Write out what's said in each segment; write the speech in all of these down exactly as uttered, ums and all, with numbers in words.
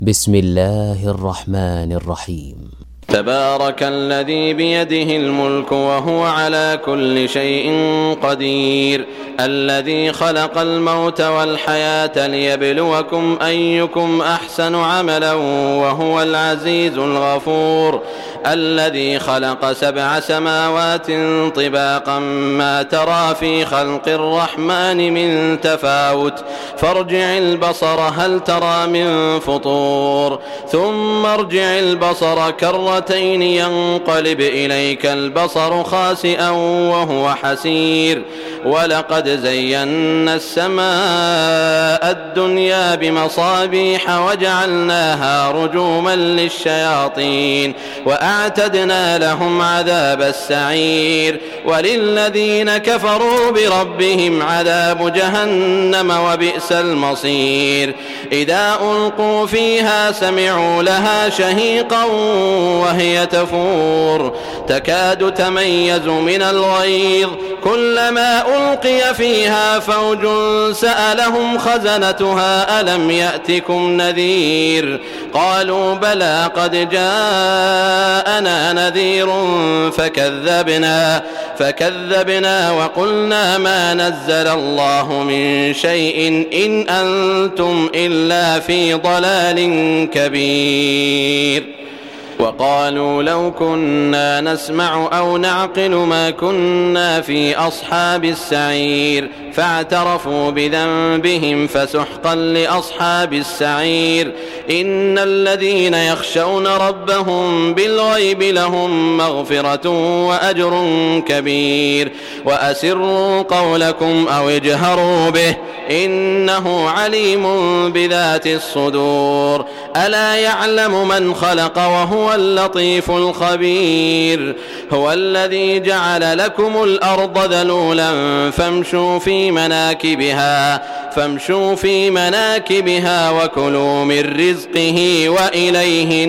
بسم الله الرحمن الرحيم. تبارك الذي بيده الملك وهو على كل شيء قدير، الذي خلق الموت والحياة ليبلوكم أيكم أحسن عملا وهو العزيز الغفور، الذي خلق سبع سماوات طباقا ما ترى في خلق الرحمن من تفاوت فارجع البصر هل ترى من فطور ثم ارجع البصر كرتين ينقلب إليك البصر خاسئا وهو حسير، ولقد زينا السماء الدنيا بمصابيح وجعلناها رجوما للشياطين وأعتدنا لهم عذاب السعير، وللذين كفروا بربهم عذاب جهنم وبئس المصير. إذا ألقوا فيها سمعوا لها شهيقا وهي تفور تكاد تميز من الغيظ، كلما ألقي فيها فوج سألهم خزنتها ألم يأتكم نذير، قالوا بلى قد جاءنا نذير فكذبنا فكذبنا وقلنا ما نزل الله من شيء إن أنتم إلا في ضلال كبير. وقالوا لو كنا نسمع أو نعقل ما كنا في أصحاب السعير، فاعترفوا بذنبهم فسحقا لأصحاب السعير. إن الذين يخشون ربهم بالغيب لهم مغفرة وأجر كبير، وأسروا قولكم أو اجهروا به إنه عليم بذات الصدور. ألا يعلم من خلق وهو اللطيف الخبير. هو الذي جعل لكم الأرض ذلولا فامشوا في مناكبها فامشوا في مناكبها وكلوا من رزقه وإليه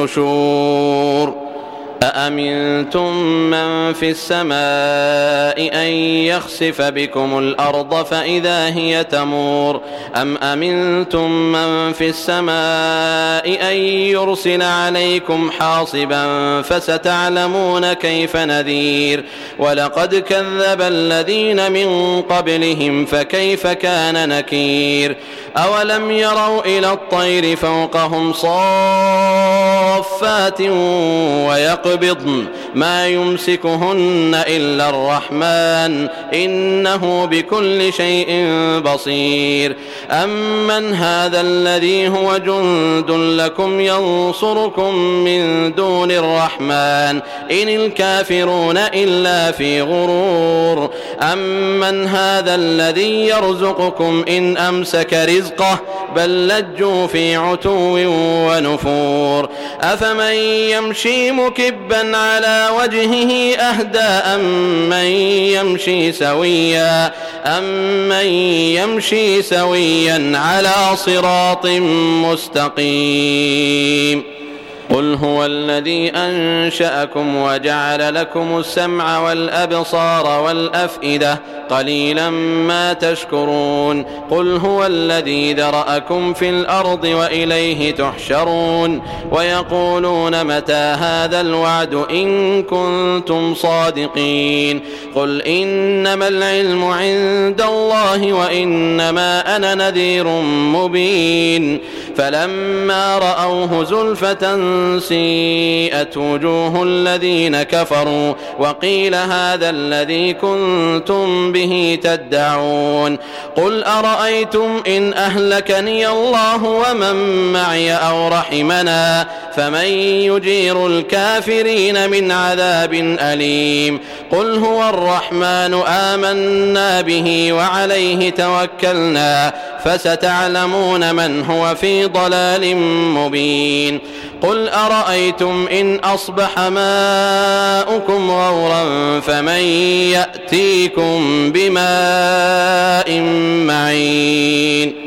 النشور. أأمنتم من في السماء أن يخسف بكم الأرض فإذا هي تمور، أم أمنتم من في السماء أن يرسل عليكم حاصبا فستعلمون كيف نذير. ولقد كذب الذين من قبلهم فكيف كان نكير. أولم يروا إلى الطير فوقهم صافات ويقبضن ما يمسكهن إلا الرحمن إنه بكل شيء بصير. أمن هذا الذي هو جند لكم ينصركم من دون الرحمن إن الكافرون إلا في غرور. أمن هذا الذي يرزقكم إن أمسك رزقه بل لجوا في عتو ونفور. أفمن يمشي مكبا على وجهه أهدى أمن يمشي سويا أمن يمشي سويا على صراط مستقيم. قل هو الذي أنشأكم وجعل لكم السمع والأبصار والأفئدة قليلا ما تشكرون. قل هو الذي ذرأكم في الأرض وإليه تحشرون. ويقولون متى هذا الوعد إن كنتم صادقين. قل إنما العلم عند الله وإنما أنا نذير مبين. فلما رأوه زلفة سيئت وجوه الذين كفروا وقيل هذا الذي كنتم به تدعون. قل أرأيتم إن أهلكني الله ومن معي أو رحمنا فمن يجير الكافرين من عذاب أليم. قل هو الرحمن آمنا به وعليه توكلنا فستعلمون من هو في ضلال مبين. قل أرأيتم إن أصبح ماؤكم غورا فمن يأتيكم بماء معين.